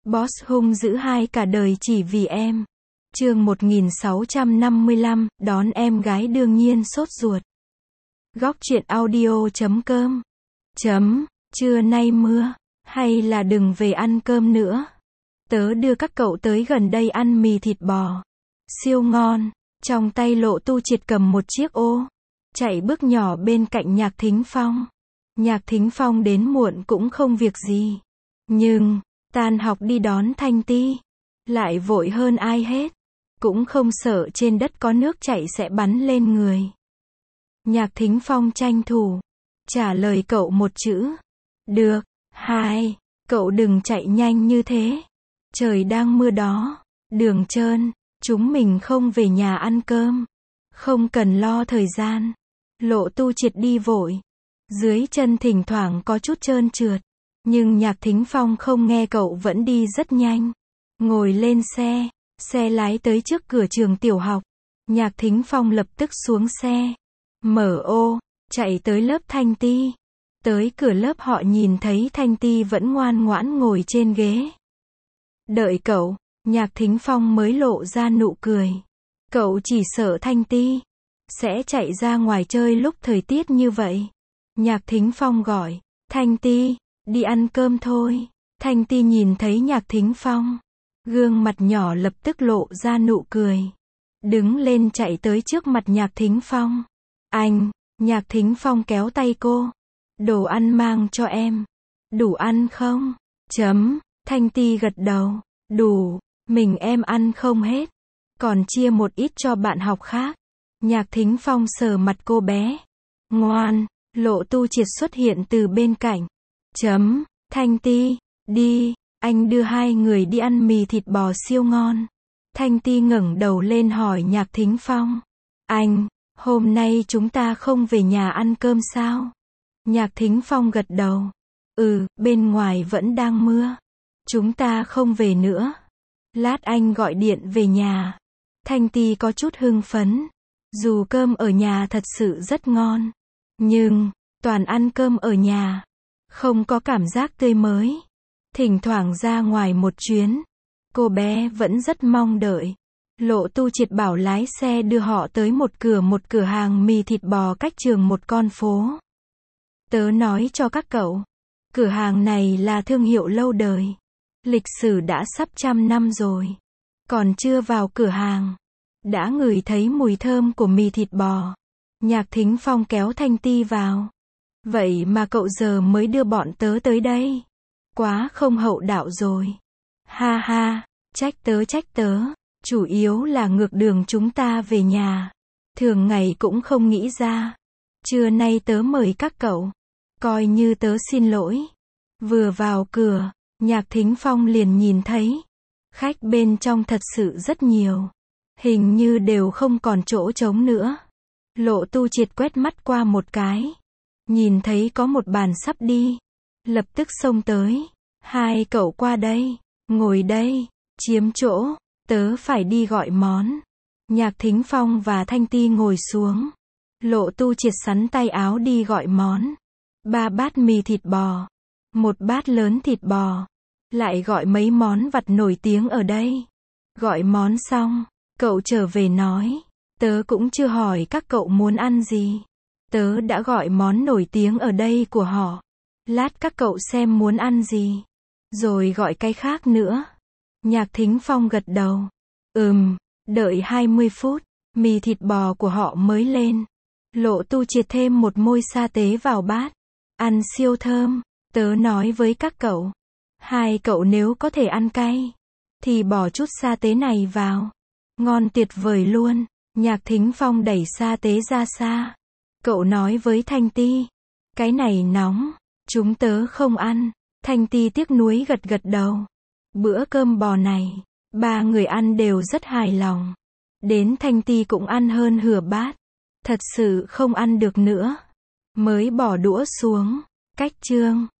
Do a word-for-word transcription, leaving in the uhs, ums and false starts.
Boss hung dữ hai cả đời chỉ vì em. Chương một nghìn sáu trăm năm mươi lăm, đón em gái đương nhiên sốt ruột. Góc truyện audio chấm com. Chấm, trưa nay mưa, hay là đừng về ăn cơm nữa. Tớ đưa các cậu tới gần đây ăn mì thịt bò. Siêu ngon. Trong tay Lộ Tu Triệt cầm một chiếc ô. Chạy bước nhỏ bên cạnh Nhạc Thính Phong. Nhạc Thính Phong đến muộn cũng không việc gì. Nhưng, tan học đi đón Thanh Ti. Lại vội hơn ai hết. Cũng không sợ trên đất có nước chảy sẽ bắn lên người. Nhạc Thính Phong tranh thủ. Trả lời cậu một chữ. Được. Hai. Cậu đừng chạy nhanh như thế. Trời đang mưa đó. Đường trơn. Chúng mình không về nhà ăn cơm. Không cần lo thời gian. Lộ Tu Triệt đi vội. Dưới chân thỉnh thoảng có chút trơn trượt. Nhưng Nhạc Thính Phong không nghe cậu vẫn đi rất nhanh. Ngồi lên xe. Xe lái tới trước cửa trường tiểu học. Nhạc Thính Phong lập tức xuống xe. Mở ô. Chạy tới lớp Thanh Ti. Tới cửa lớp họ nhìn thấy Thanh Ti vẫn ngoan ngoãn ngồi trên ghế. Đợi cậu. Nhạc Thính Phong mới lộ ra nụ cười. Cậu chỉ sợ Thanh Ti sẽ chạy ra ngoài chơi lúc thời tiết như vậy. Nhạc Thính Phong gọi. Thanh Ti, đi ăn cơm thôi. Thanh Ti nhìn thấy Nhạc Thính Phong. Gương mặt nhỏ lập tức lộ ra nụ cười. Đứng lên chạy tới trước mặt Nhạc Thính Phong. Anh, Nhạc Thính Phong kéo tay cô. Đồ ăn mang cho em. Đủ ăn không? Chấm. Thanh Ti gật đầu. Đủ. Mình em ăn không hết. Còn chia một ít cho bạn học khác. Nhạc Thính Phong sờ mặt cô bé. Ngoan. Lộ Tu Triệt xuất hiện từ bên cạnh. Chấm. Thanh Ti, đi. Anh đưa hai người đi ăn mì thịt bò siêu ngon. Thanh Ti ngẩng đầu lên hỏi Nhạc Thính Phong. Anh, hôm nay chúng ta không về nhà ăn cơm sao? Nhạc Thính Phong gật đầu. Ừ, bên ngoài vẫn đang mưa. Chúng ta không về nữa. Lát anh gọi điện về nhà. Thanh Ti có chút hưng phấn. Dù cơm ở nhà thật sự rất ngon. Nhưng, toàn ăn cơm ở nhà. Không có cảm giác tươi mới. Thỉnh thoảng ra ngoài một chuyến. Cô bé vẫn rất mong đợi. Lộ Tu Triệt bảo lái xe đưa họ tới một cửa một cửa hàng mì thịt bò cách trường một con phố. Tớ nói cho các cậu. Cửa hàng này là thương hiệu lâu đời. Lịch sử đã sắp trăm năm rồi. Còn chưa vào cửa hàng. Đã ngửi thấy mùi thơm của mì thịt bò. Nhạc Thính Phong kéo Thanh Ti vào. Vậy mà cậu giờ mới đưa bọn tớ tới đây. Quá không hậu đạo rồi. Ha ha, trách tớ trách tớ. Chủ yếu là ngược đường chúng ta về nhà. Thường ngày cũng không nghĩ ra. Trưa nay tớ mời các cậu. Coi như tớ xin lỗi. Vừa vào cửa. Nhạc Thính Phong liền nhìn thấy. Khách bên trong thật sự rất nhiều. Hình như đều không còn chỗ trống nữa. Lộ Tu Triệt quét mắt qua một cái. Nhìn thấy có một bàn sắp đi. Lập tức xông tới. Hai cậu qua đây. Ngồi đây. Chiếm chỗ. Tớ phải đi gọi món. Nhạc Thính Phong và Thanh Ti ngồi xuống. Lộ Tu Triệt sắn tay áo đi gọi món. Ba bát mì thịt bò. Một bát lớn thịt bò. Lại gọi mấy món vặt nổi tiếng ở đây. Gọi món xong. Cậu trở về nói. Tớ cũng chưa hỏi các cậu muốn ăn gì. Tớ đã gọi món nổi tiếng ở đây của họ. Lát các cậu xem muốn ăn gì. Rồi gọi cái khác nữa. Nhạc Thính Phong gật đầu. Ừm, đợi hai mươi phút. Mì thịt bò của họ mới lên. Lộ Tu Triệt thêm một môi sa tế vào bát. Ăn siêu thơm. Tớ nói với các cậu. Hai cậu nếu có thể ăn cay. Thì bỏ chút sa tế này vào. Ngon tuyệt vời luôn. Nhạc Thính Phong đẩy sa tế ra xa. Cậu nói với Thanh Ti. Cái này nóng. Chúng tớ không ăn. Thanh Ti tiếc nuối gật gật đầu. Bữa cơm bò này. Ba người ăn đều rất hài lòng. Đến Thanh Ti cũng ăn hơn hửa bát. Thật sự không ăn được nữa. Mới bỏ đũa xuống. Cách chương.